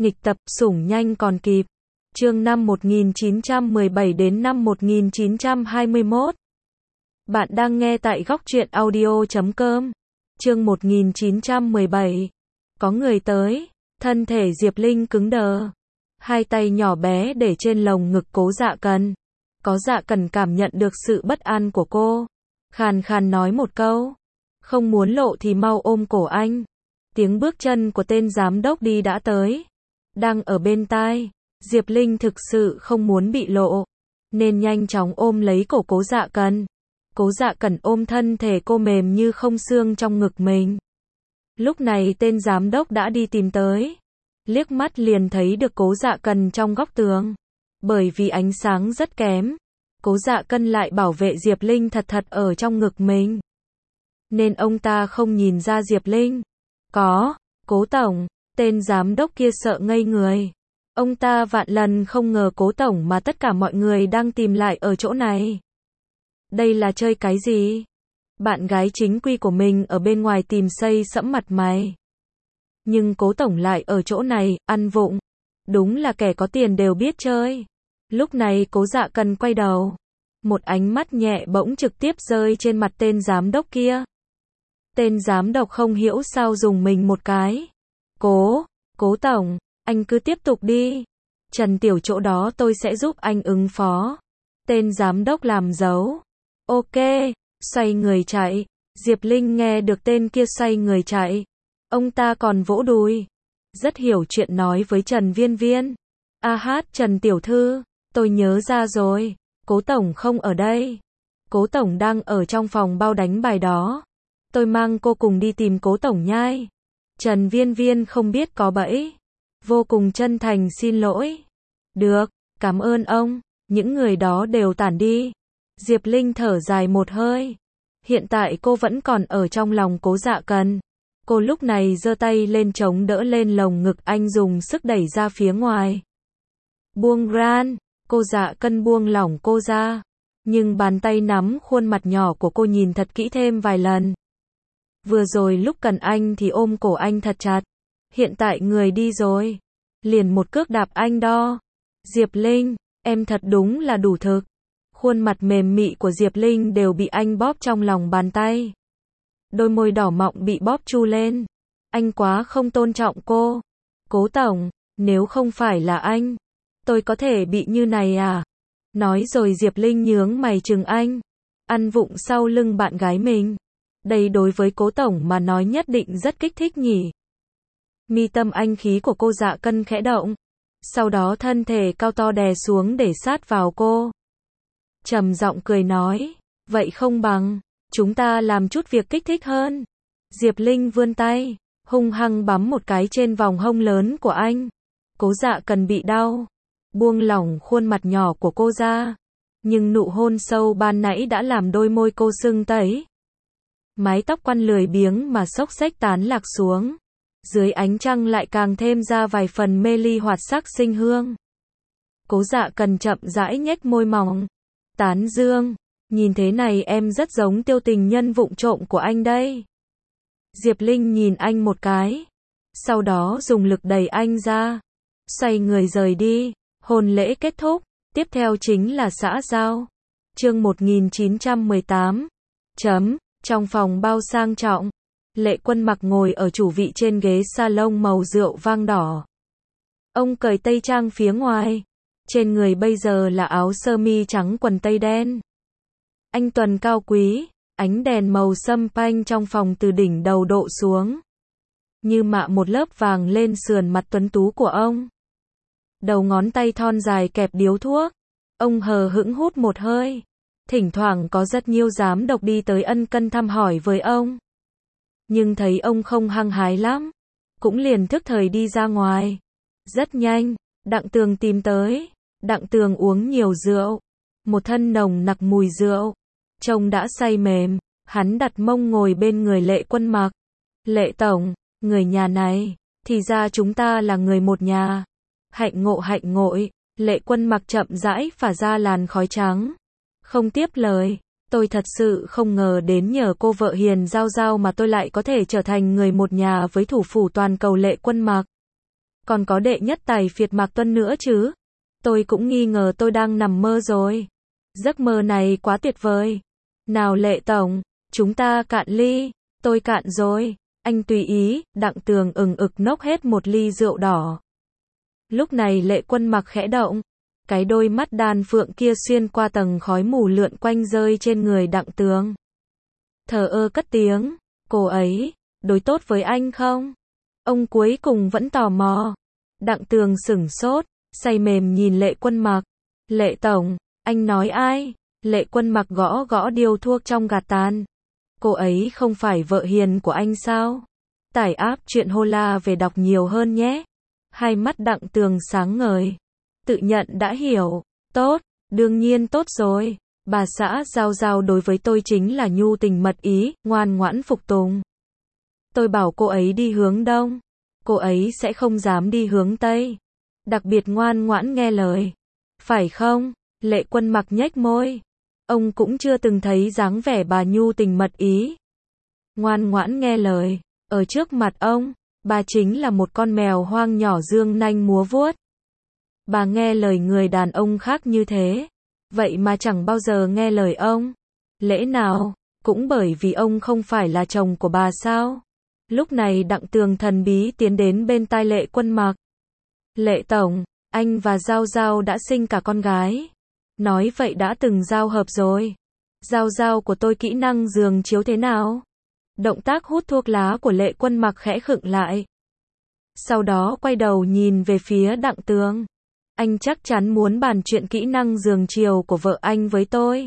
Nghịch tập, sủng nhanh còn kịp. Chương năm 1917 đến năm 1921. Bạn đang nghe tại góc truyện audio.com. Chương 1917. Có người tới. Thân thể Diệp Linh cứng đờ. Hai tay nhỏ bé để trên lồng ngực Cố Dạ Cần. Có Dạ Cần cảm nhận được sự bất an của cô. Khàn khàn nói một câu. Không muốn lộ thì mau ôm cổ anh. Tiếng bước chân của tên giám đốc đi đã tới. Đang ở bên tai. Diệp Linh thực sự không muốn bị lộ. Nên nhanh chóng ôm lấy cổ Cố Dạ Cần. Cố Dạ Cần ôm thân thể cô mềm như không xương trong ngực mình. Lúc này tên giám đốc đã đi tìm tới. Liếc mắt liền thấy được Cố Dạ Cần trong góc tường. Bởi vì ánh sáng rất kém. Cố Dạ Cần lại bảo vệ Diệp Linh thật thật ở trong ngực mình. Nên ông ta không nhìn ra Diệp Linh. Có, Cố Tổng, tên giám đốc kia sợ ngây người. Ông ta vạn lần không ngờ Cố Tổng mà tất cả mọi người đang tìm lại ở chỗ này. Đây là chơi cái gì? Bạn gái chính quy của mình ở bên ngoài tìm xây sẫm mặt mày. Nhưng Cố Tổng lại ở chỗ này, ăn vụng. Đúng là kẻ có tiền đều biết chơi. Lúc này Cố Dạ Cần quay đầu. Một ánh mắt nhẹ bỗng trực tiếp rơi trên mặt tên giám đốc kia. Tên giám đốc không hiểu sao dùng mình một cái. Cố Tổng, anh cứ tiếp tục đi. Trần Tiểu chỗ đó tôi sẽ giúp anh ứng phó. Tên giám đốc làm dấu. Ok, xoay người chạy. Diệp Linh nghe được tên kia xoay người chạy. Ông ta còn vỗ đùi. Rất hiểu chuyện nói với Trần Viên Viên. Trần Tiểu Thư, tôi nhớ ra rồi. Cố Tổng không ở đây. Cố Tổng đang ở trong phòng bao đánh bài đó. Tôi mang cô cùng đi tìm Cố Tổng nhai. Trần Viên Viên không biết có bẫy. Vô cùng chân thành xin lỗi. Được, cảm ơn ông. Những người đó đều tản đi. Diệp Linh thở dài một hơi. Hiện tại cô vẫn còn ở trong lòng Cố Dạ Cần. Cô lúc này giơ tay lên chống đỡ lên lồng ngực anh dùng sức đẩy ra phía ngoài. Buông ran. Cô Dạ Cần buông lỏng cô ra. Nhưng bàn tay nắm khuôn mặt nhỏ của cô nhìn thật kỹ thêm vài lần. Vừa rồi lúc cần anh thì ôm cổ anh thật chặt. Hiện tại người đi rồi. Liền một cước đạp anh đo. Diệp Linh, em thật đúng là đủ thực. Khuôn mặt mềm mị của Diệp Linh đều bị anh bóp trong lòng bàn tay. Đôi môi đỏ mọng bị bóp chu lên. Anh quá không tôn trọng cô. Cố Tổng, nếu không phải là anh, tôi có thể bị như này à? Nói rồi Diệp Linh nhướng mày chừng anh. Ăn vụng sau lưng bạn gái mình. Đây đối với Cố Tổng mà nói nhất định rất kích thích nhỉ. Mi tâm anh khí của cô Dạ Cần khẽ động. Sau đó thân thể cao to đè xuống để sát vào cô. Trầm giọng cười nói. Vậy không bằng, chúng ta làm chút việc kích thích hơn. Diệp Linh vươn tay, hung hăng bấm một cái trên vòng hông lớn của anh. Cố Dạ Cần bị đau. Buông lỏng khuôn mặt nhỏ của cô ra. Nhưng nụ hôn sâu ban nãy đã làm đôi môi cô sưng tấy. Mái tóc quăn lười biếng mà xốc xếch tán lạc xuống. Dưới ánh trăng lại càng thêm ra vài phần mê ly hoạt sắc sinh hương. Cố Dạ Cần chậm rãi nhếch môi mỏng. Tán dương, nhìn thế này em rất giống Tiêu Tình Nhân vụng trộm của anh đây. Diệp Linh nhìn anh một cái. Sau đó dùng lực đẩy anh ra. Xoay người rời đi. Hôn lễ kết thúc. Tiếp theo chính là xã giao. Chương 1918. Trong phòng bao sang trọng. Lệ Quân Mặc ngồi ở chủ vị trên ghế salon màu rượu vang đỏ. Ông cởi tây trang phía ngoài. Trên người bây giờ là áo sơ mi trắng quần tây đen. Anh tuần cao quý, ánh đèn màu sâm panh trong phòng từ đỉnh đầu độ xuống. Như mạ một lớp vàng lên sườn mặt tuấn tú của ông. Đầu ngón tay thon dài kẹp điếu thuốc. Ông hờ hững hút một hơi. Thỉnh thoảng có rất nhiều giám đốc đi tới ân cần thăm hỏi với ông. Nhưng thấy ông không hăng hái lắm. Cũng liền thức thời đi ra ngoài. Rất nhanh, Đặng Tường tìm tới. Đặng Tường uống nhiều rượu. Một thân nồng nặc mùi rượu. Trông đã say mềm. Hắn đặt mông ngồi bên người Lệ Quân Mặc. Lệ Tổng, người nhà này, thì ra chúng ta là người một nhà. Hạnh ngộ. Lệ Quân Mặc chậm rãi phả ra làn khói trắng. Không tiếp lời. Tôi thật sự không ngờ đến nhờ cô vợ hiền giao giao mà tôi lại có thể trở thành người một nhà với thủ phủ toàn cầu Lệ Quân Mặc. Còn có đệ nhất tài phiệt Mạc Tuân nữa chứ. Tôi cũng nghi ngờ tôi đang nằm mơ rồi. Giấc mơ này quá tuyệt vời. Nào Lệ Tổng, chúng ta cạn ly. Tôi cạn rồi. Anh tùy ý. Đặng Tường ừng ực nốc hết một ly rượu đỏ. Lúc này Lệ Quân Mặc khẽ động. Cái đôi mắt đan phượng kia xuyên qua tầng khói mù lượn quanh rơi trên người Đặng Tường. Thờ ơ cất tiếng. Cô ấy, đối tốt với anh không? Ông cuối cùng vẫn tò mò. Đặng Tường sửng sốt, say mềm nhìn Lệ Quân Mặc. Lệ Tổng, anh nói ai? Lệ Quân Mặc gõ gõ điếu thuốc trong gạt tàn. Cô ấy không phải vợ hiền của anh sao? Tải app truyện Hola về đọc nhiều hơn nhé. Hai mắt Đặng Tường sáng ngời. Tự nhận đã hiểu. Tốt, đương nhiên tốt rồi. Bà xã Giao Giao đối với tôi chính là nhu tình mật ý, ngoan ngoãn phục tùng. Tôi bảo cô ấy đi hướng đông, cô ấy sẽ không dám đi hướng tây. Đặc biệt ngoan ngoãn nghe lời. Phải không? Lệ Quân Mặc nhếch môi. Ông cũng chưa từng thấy dáng vẻ bà nhu tình mật ý. Ngoan ngoãn nghe lời. Ở trước mặt ông, bà chính là một con mèo hoang nhỏ dương nanh múa vuốt. Bà nghe lời người đàn ông khác như thế. Vậy mà chẳng bao giờ nghe lời ông. Lẽ nào, cũng bởi vì ông không phải là chồng của bà sao? Lúc này Đặng Tường thần bí tiến đến bên tai Lệ Quân Mặc. Lệ Tổng, anh và Giao Giao đã sinh cả con gái. Nói vậy đã từng giao hợp rồi. Giao Giao của tôi kỹ năng giường chiếu thế nào? Động tác hút thuốc lá của Lệ Quân Mặc khẽ khựng lại. Sau đó quay đầu nhìn về phía Đặng Tường. Anh chắc chắn muốn bàn chuyện kỹ năng giường chiều của vợ anh với tôi.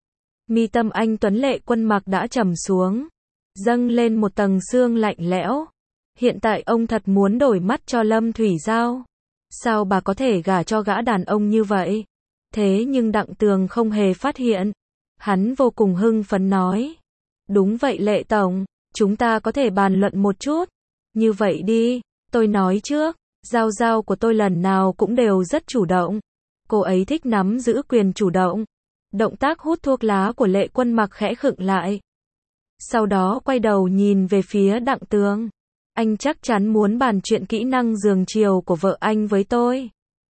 Mi tâm anh tuấn Lệ Quân Mặc đã trầm xuống, dâng lên một tầng sương lạnh lẽo. Hiện tại ông thật muốn đổi mắt cho Lâm Thủy Giao. Sao bà có thể gả cho gã đàn ông như vậy? Thế nhưng Đặng Tường không hề phát hiện. Hắn vô cùng hưng phấn nói. Đúng vậy Lệ Tổng, chúng ta có thể bàn luận một chút. Như vậy đi, tôi nói trước. Giao Giao của tôi lần nào cũng đều rất chủ động. Cô ấy thích nắm giữ quyền chủ động. Động tác hút thuốc lá của Lệ Quân Mặc khẽ khựng lại. Sau đó quay đầu nhìn về phía Đặng Tường. Anh chắc chắn muốn bàn chuyện kỹ năng giường chiều của vợ anh với tôi.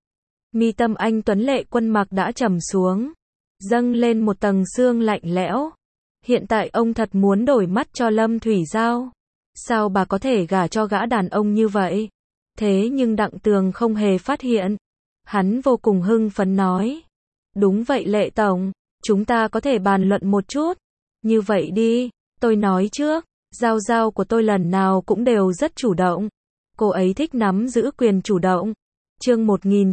Mi tâm anh tuấn Lệ Quân Mặc đã trầm xuống, dâng lên một tầng sương lạnh lẽo. Hiện tại ông thật muốn đổi mắt cho Lâm Thủy Giao. Sao bà có thể gả cho gã đàn ông như vậy? Thế nhưng Đặng Tường không hề phát hiện. Hắn vô cùng hưng phấn nói. Đúng vậy Lệ Tổng, chúng ta có thể bàn luận một chút. Như vậy đi, tôi nói trước. Giao Giao của tôi lần nào cũng đều rất chủ động. Cô ấy thích nắm giữ quyền chủ động. Chương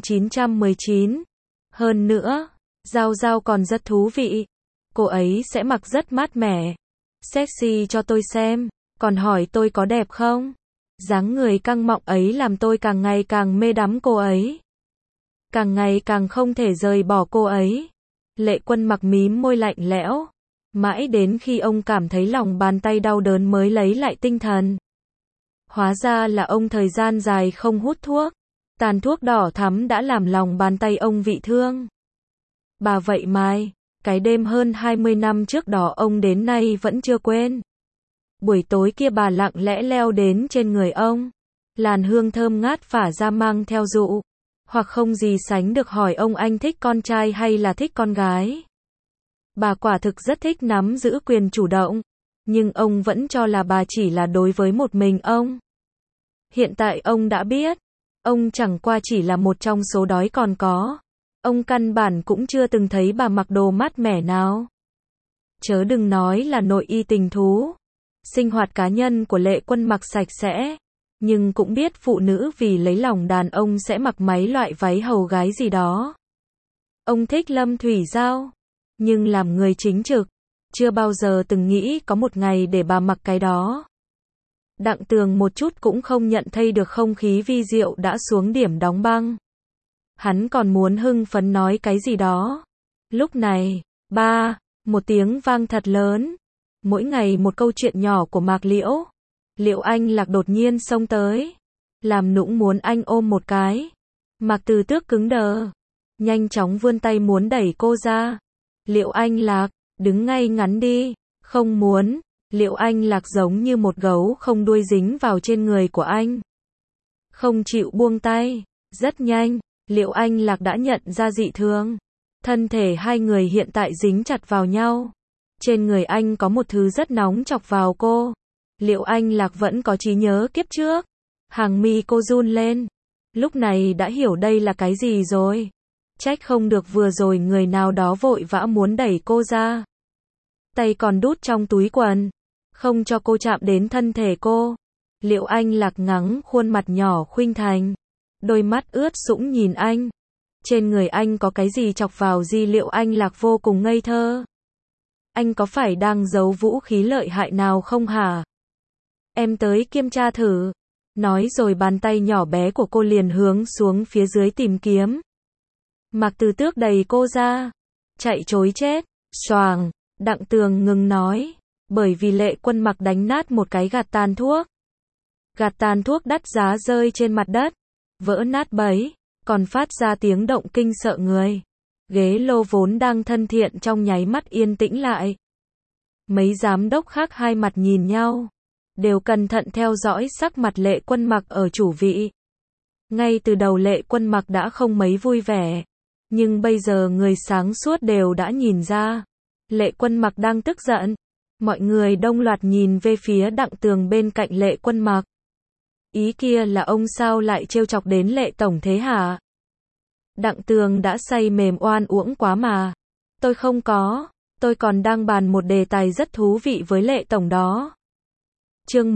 1919. Hơn nữa, Giao Giao còn rất thú vị. Cô ấy sẽ mặc rất mát mẻ, sexy cho tôi xem. Còn hỏi tôi có đẹp không? Dáng người căng mọng ấy làm tôi càng ngày càng mê đắm cô ấy. Càng ngày càng không thể rời bỏ cô ấy. Lệ Quân Mặc mím môi lạnh lẽo. Mãi đến khi ông cảm thấy lòng bàn tay đau đớn mới lấy lại tinh thần. Hóa ra là ông thời gian dài không hút thuốc. Tàn thuốc đỏ thắm đã làm lòng bàn tay ông bị thương. Bà vậy mai, cái đêm hơn 20 năm trước đó ông đến nay vẫn chưa quên. Buổi tối kia bà lặng lẽ leo đến trên người ông. Làn hương thơm ngát phả ra mang theo dụ. Hoặc không gì sánh được hỏi ông anh thích con trai hay là thích con gái. Bà quả thực rất thích nắm giữ quyền chủ động. Nhưng ông vẫn cho là bà chỉ là đối với một mình ông. Hiện tại ông đã biết. Ông chẳng qua chỉ là một trong số đói còn có. Ông căn bản cũng chưa từng thấy bà mặc đồ mát mẻ nào. Chớ đừng nói là nội y tình thú. Sinh hoạt cá nhân của Lệ Quân Mặc sạch sẽ. Nhưng cũng biết phụ nữ vì lấy lòng đàn ông sẽ mặc mấy loại váy hầu gái gì đó. Ông thích Lâm Thủy Giao. Nhưng làm người chính trực, chưa bao giờ từng nghĩ có một ngày để bà mặc cái đó. Đặng Tường một chút cũng không nhận thấy được không khí vi diệu đã xuống điểm đóng băng. Hắn còn muốn hưng phấn nói cái gì đó. Lúc này, một tiếng vang thật lớn. Mỗi ngày một câu chuyện nhỏ của Mạc Liễu. Liễu Anh Lạc đột nhiên xông tới. Làm nũng muốn anh ôm một cái. Mạc Từ Tước cứng đờ. Nhanh chóng vươn tay muốn đẩy cô ra. Liễu Anh Lạc, đứng ngay ngắn đi. Không muốn. Liễu Anh Lạc giống như một gấu không đuôi dính vào trên người của anh. không chịu buông tay. Rất nhanh, Liệu Anh Lạc đã nhận ra dị thường. Thân thể hai người hiện tại dính chặt vào nhau. Trên người anh có một thứ rất nóng chọc vào cô. Liệu Anh Lạc vẫn có trí nhớ kiếp trước. Hàng mi cô run lên. Lúc này đã hiểu đây là cái gì rồi. Trách không được vừa rồi người nào đó vội vã muốn đẩy cô ra. Tay còn đút trong túi quần. Không cho cô chạm đến thân thể cô. Liệu Anh Lạc ngắng khuôn mặt nhỏ khuynh thành. Đôi mắt ướt sũng nhìn anh. Trên người anh có cái gì chọc vào gì? Liệu Anh Lạc vô cùng ngây thơ. Anh có phải đang giấu vũ khí lợi hại nào không hả? Em tới kiểm tra thử. Nói rồi bàn tay nhỏ bé của cô liền hướng xuống phía dưới tìm kiếm. Mạc Từ Tước đẩy cô ra. Chạy trối chết. Xoàng. Đặng Tường ngừng nói. Bởi vì Lệ Quân Mặc đánh nát một cái gạt tàn thuốc. Gạt tàn thuốc đắt giá rơi trên mặt đất. Vỡ nát bấy. Còn phát ra tiếng động kinh sợ người. Ghế lô vốn đang thân thiện trong nháy mắt yên tĩnh lại. Mấy giám đốc khác hai mặt nhìn nhau. Đều cẩn thận theo dõi sắc mặt Lệ Quân Mặc ở chủ vị. Ngay từ đầu Lệ Quân Mặc đã không mấy vui vẻ. Nhưng bây giờ người sáng suốt đều đã nhìn ra. Lệ Quân Mặc đang tức giận. Mọi người đông loạt nhìn về phía Đặng Tường bên cạnh Lệ Quân Mặc. Ý kia là ông sao lại trêu chọc đến Lệ Tổng thế hả? Đặng Tường đã say mềm oan uổng quá mà. Tôi không có. Tôi còn đang bàn một đề tài rất thú vị với Lệ Tổng đó. Chương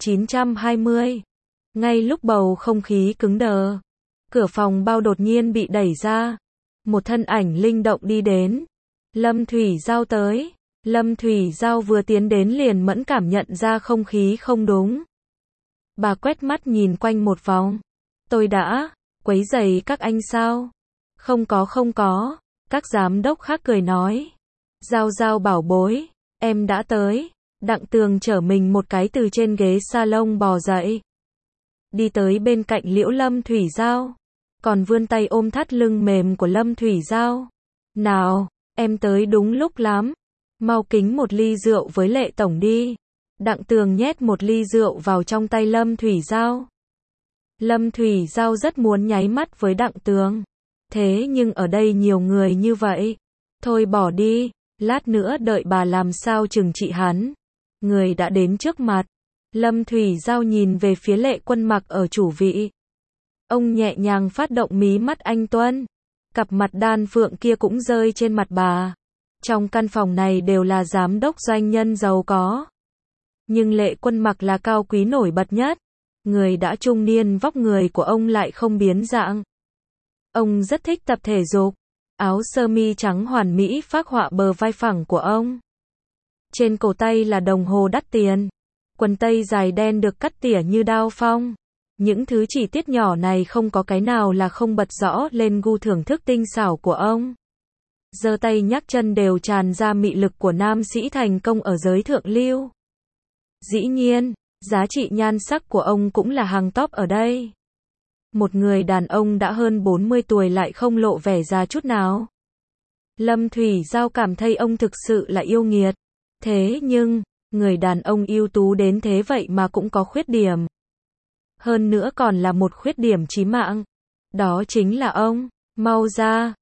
1920. Ngay lúc bầu không khí cứng đờ. Cửa phòng bao đột nhiên bị đẩy ra. Một thân ảnh linh động đi đến. Lâm Thủy Giao tới. Lâm Thủy Giao vừa tiến đến liền mẫn cảm nhận ra không khí không đúng. Bà quét mắt nhìn quanh một vòng. Tôi đã quấy rầy các anh sao? Không có. Các giám đốc khác cười nói. Giao Giao bảo bối, em đã tới. Đặng Tường chở mình một cái từ trên ghế salon bò dậy. Đi tới bên cạnh Liễu Lâm Thủy Giao. Còn vươn tay ôm thắt lưng mềm của Lâm Thủy Giao. Nào, em tới đúng lúc lắm. Mau kính một ly rượu với Lệ Tổng đi. Đặng Tường nhét một ly rượu vào trong tay Lâm Thủy Giao. Lâm Thủy Giao rất muốn nháy mắt với Đặng Tường. Thế nhưng ở đây nhiều người như vậy. Thôi bỏ đi, lát nữa đợi bà làm sao trừng trị hắn. Người đã đến trước mặt. Lâm Thủy Giao nhìn về phía Lệ Quân Mặc ở chủ vị. Ông nhẹ nhàng phát động mí mắt anh tuấn. Cặp mặt đan phượng kia cũng rơi trên mặt bà. Trong căn phòng này đều là giám đốc doanh nhân giàu có. Nhưng Lệ Quân Mặc là cao quý nổi bật nhất. Người đã trung niên vóc người của ông lại không biến dạng. Ông rất thích tập thể dục. Áo sơ mi trắng hoàn mỹ phác họa bờ vai phẳng của ông. Trên cổ tay là đồng hồ đắt tiền. Quần tây dài đen được cắt tỉa như đao phong. Những thứ chi tiết nhỏ này không có cái nào là không bật rõ lên gu thưởng thức tinh xảo của ông. Giơ tay nhắc chân đều tràn ra mị lực của nam sĩ thành công ở giới thượng lưu. Dĩ nhiên, giá trị nhan sắc của ông cũng là hàng top ở đây. Một người đàn ông đã hơn 40 tuổi lại không lộ vẻ già chút nào. Lâm Thủy Giao cảm thấy ông thực sự là yêu nghiệt. Thế nhưng, người đàn ông ưu tú đến thế vậy mà cũng có khuyết điểm. Hơn nữa còn là một khuyết điểm chí mạng. Đó chính là ông. Mau ra.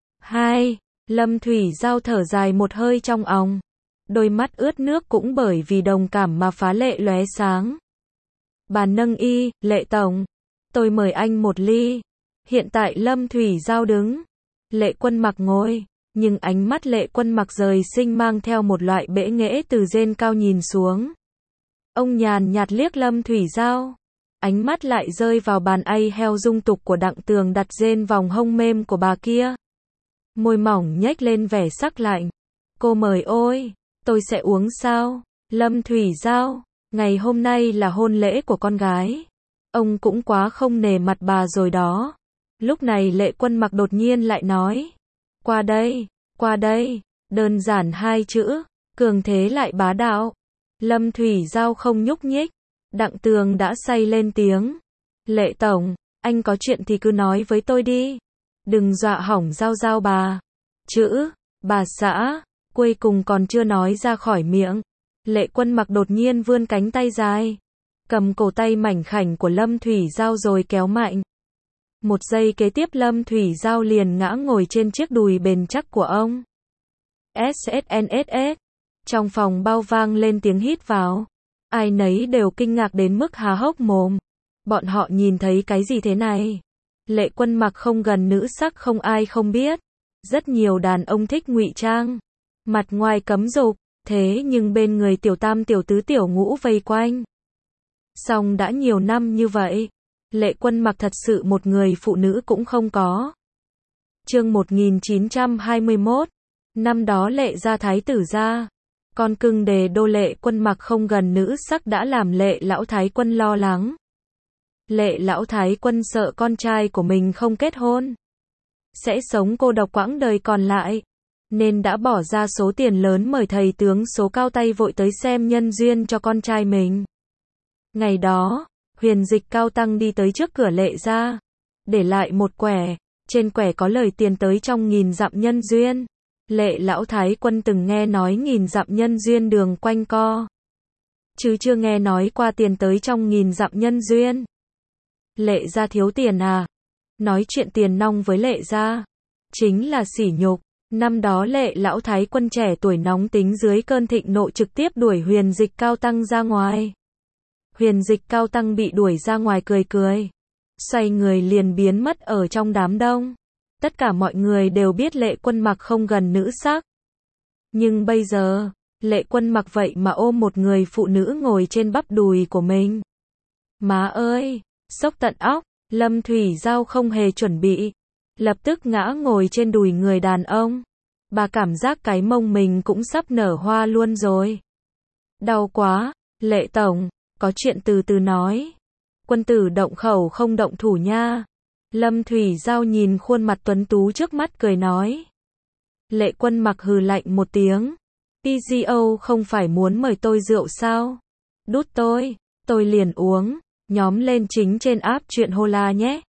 Lâm Thủy Giao thở dài một hơi trong òng. Đôi mắt ướt nước cũng bởi vì đồng cảm mà phá lệ lóe sáng. Bà nâng y, Lệ Tổng. Tôi mời anh một ly. Hiện tại Lâm Thủy Giao đứng. Lệ Quân Mặc ngồi. Nhưng ánh mắt Lệ Quân Mặc rời sinh mang theo một loại bẽ nghễ từ trên cao nhìn xuống. Ông nhàn nhạt liếc Lâm Thủy Giao. Ánh mắt lại rơi vào bàn ai heo dung tục của Đặng Tường đặt trên vòng hông mềm của bà kia. Môi mỏng nhếch lên vẻ sắc lạnh. Cô mời ôi, tôi sẽ uống sao? Lâm Thủy Giao, ngày hôm nay là hôn lễ của con gái. Ông cũng quá không nể mặt bà rồi đó. Lúc này Lệ Quân Mặc đột nhiên lại nói. Qua đây, đơn giản hai chữ, cường thế lại bá đạo. Lâm Thủy Giao không nhúc nhích. Đặng Tường đã say lên tiếng. Lệ Tổng, anh có chuyện thì cứ nói với tôi đi. Đừng dọa hỏng Giao Giao bà. Chữ, bà xã, cuối cùng còn chưa nói ra khỏi miệng. Lệ Quân Mặc đột nhiên vươn cánh tay dài. cầm cổ tay mảnh khảnh của Lâm Thủy Giao rồi kéo mạnh. Một giây kế tiếp Lâm Thủy Giao liền ngã ngồi trên chiếc đùi bền chắc của ông. SSNSS. Trong phòng bao vang lên tiếng hít vào. Ai nấy đều kinh ngạc đến mức há hốc mồm. Bọn họ nhìn thấy cái gì thế này? Lệ Quân mặc không gần nữ sắc không ai không biết. Rất nhiều đàn ông thích ngụy trang. Mặt ngoài cấm dục, thế nhưng bên người tiểu tam tiểu tứ tiểu ngũ vây quanh. Song đã nhiều năm như vậy, Lệ Quân mặc thật sự một người phụ nữ cũng không có. Chương 1921. Năm đó Lệ gia thái tử gia, con cưng đề đô Lệ Quân mặc không gần nữ sắc đã làm Lệ lão thái quân lo lắng. Lệ lão thái quân sợ con trai của mình không kết hôn, sẽ sống cô độc quãng đời còn lại, nên đã bỏ ra số tiền lớn mời thầy tướng số cao tay vội tới xem nhân duyên cho con trai mình. Ngày đó, Huyền Dịch Cao Tăng đi tới trước cửa Lệ gia, để lại một quẻ, trên quẻ có lời tiền tới trong 1000 dặm nhân duyên. Lệ lão thái quân từng nghe nói 1000 dặm nhân duyên đường quanh co, chứ chưa nghe nói qua tiền tới trong 1000 dặm nhân duyên. Lệ gia thiếu tiền à? Nói chuyện tiền nong với Lệ gia chính là sỉ nhục. Năm đó Lệ lão thái quân trẻ tuổi nóng tính dưới cơn thịnh nộ trực tiếp đuổi Huyền Dịch Cao Tăng ra ngoài. Huyền Dịch Cao Tăng bị đuổi ra ngoài cười cười, xoay người liền biến mất ở trong đám đông. Tất cả mọi người đều biết Lệ Quân mặc không gần nữ sắc. Nhưng bây giờ, Lệ Quân mặc vậy mà ôm một người phụ nữ ngồi trên bắp đùi của mình. Má ơi, sốc tận óc, Lâm Thủy Giao không hề chuẩn bị, lập tức ngã ngồi trên đùi người đàn ông. Bà cảm giác cái mông mình cũng sắp nở hoa luôn rồi. Đau quá, Lệ tổng, có chuyện từ từ nói. Quân tử động khẩu không động thủ nha. Lâm Thủy Giao nhìn khuôn mặt tuấn tú trước mắt cười nói. Lệ Quân mặc hừ lạnh một tiếng. PGO không phải muốn mời tôi rượu sao? Đút tôi liền uống. Nhóm lên chính trên app chuyện Hola nhé.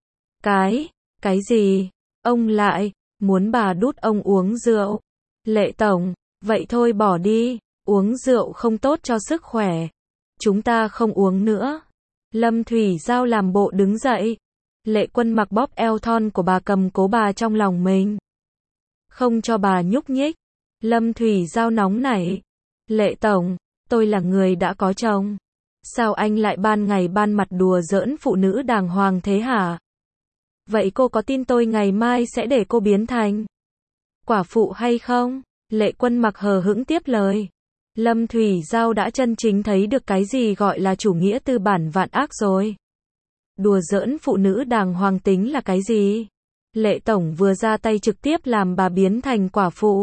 Cái gì? Ông lại, muốn bà đút ông uống rượu. Lệ tổng, vậy thôi bỏ đi, uống rượu không tốt cho sức khỏe. Chúng ta không uống nữa. Lâm Thủy Giao làm bộ đứng dậy. Lệ Quân mặc bóp eo thon của bà cầm cố bà trong lòng mình, không cho bà nhúc nhích. Lâm Thủy Giao nóng nảy. Lệ tổng, tôi là người đã có chồng. Sao anh lại ban ngày ban mặt đùa giỡn phụ nữ đàng hoàng thế hả? Vậy cô có tin tôi ngày mai sẽ để cô biến thành quả phụ hay không? Lệ Quân mặc hờ hững tiếp lời. Lâm Thủy Giao đã chân chính thấy được cái gì gọi là chủ nghĩa tư bản vạn ác rồi. Đùa giỡn phụ nữ đàng hoàng tính là cái gì? Lệ tổng vừa ra tay trực tiếp làm bà biến thành quả phụ.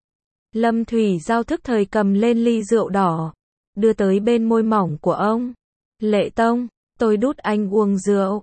Lâm Thủy Giao thức thời cầm lên ly rượu đỏ, đưa tới bên môi mỏng của ông. Lệ tông, tôi đút anh uống rượu.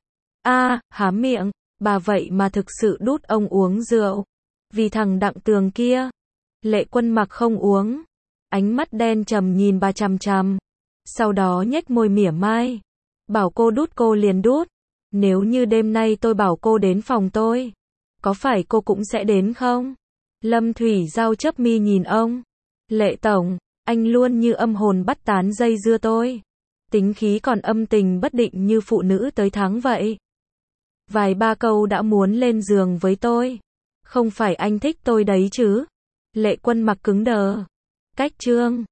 Há miệng, bà vậy mà thực sự đút ông uống rượu. Vì thằng Đặng Tường kia. Lệ Quân mặc không uống. Ánh mắt đen trầm nhìn bà chằm chằm. Sau đó nhếch môi mỉa mai. Bảo cô đút cô liền đút. Nếu như đêm nay tôi bảo cô đến phòng tôi, có phải cô cũng sẽ đến không? Lâm Thủy Giao chớp mi nhìn ông. Lệ tổng, anh luôn như âm hồn bắt tán dây dưa tôi. Tính khí còn âm tình bất định như phụ nữ tới tháng vậy. Vài ba câu đã muốn lên giường với tôi. Không phải anh thích tôi đấy chứ? Lệ Quân mặc cứng đờ. Cách chương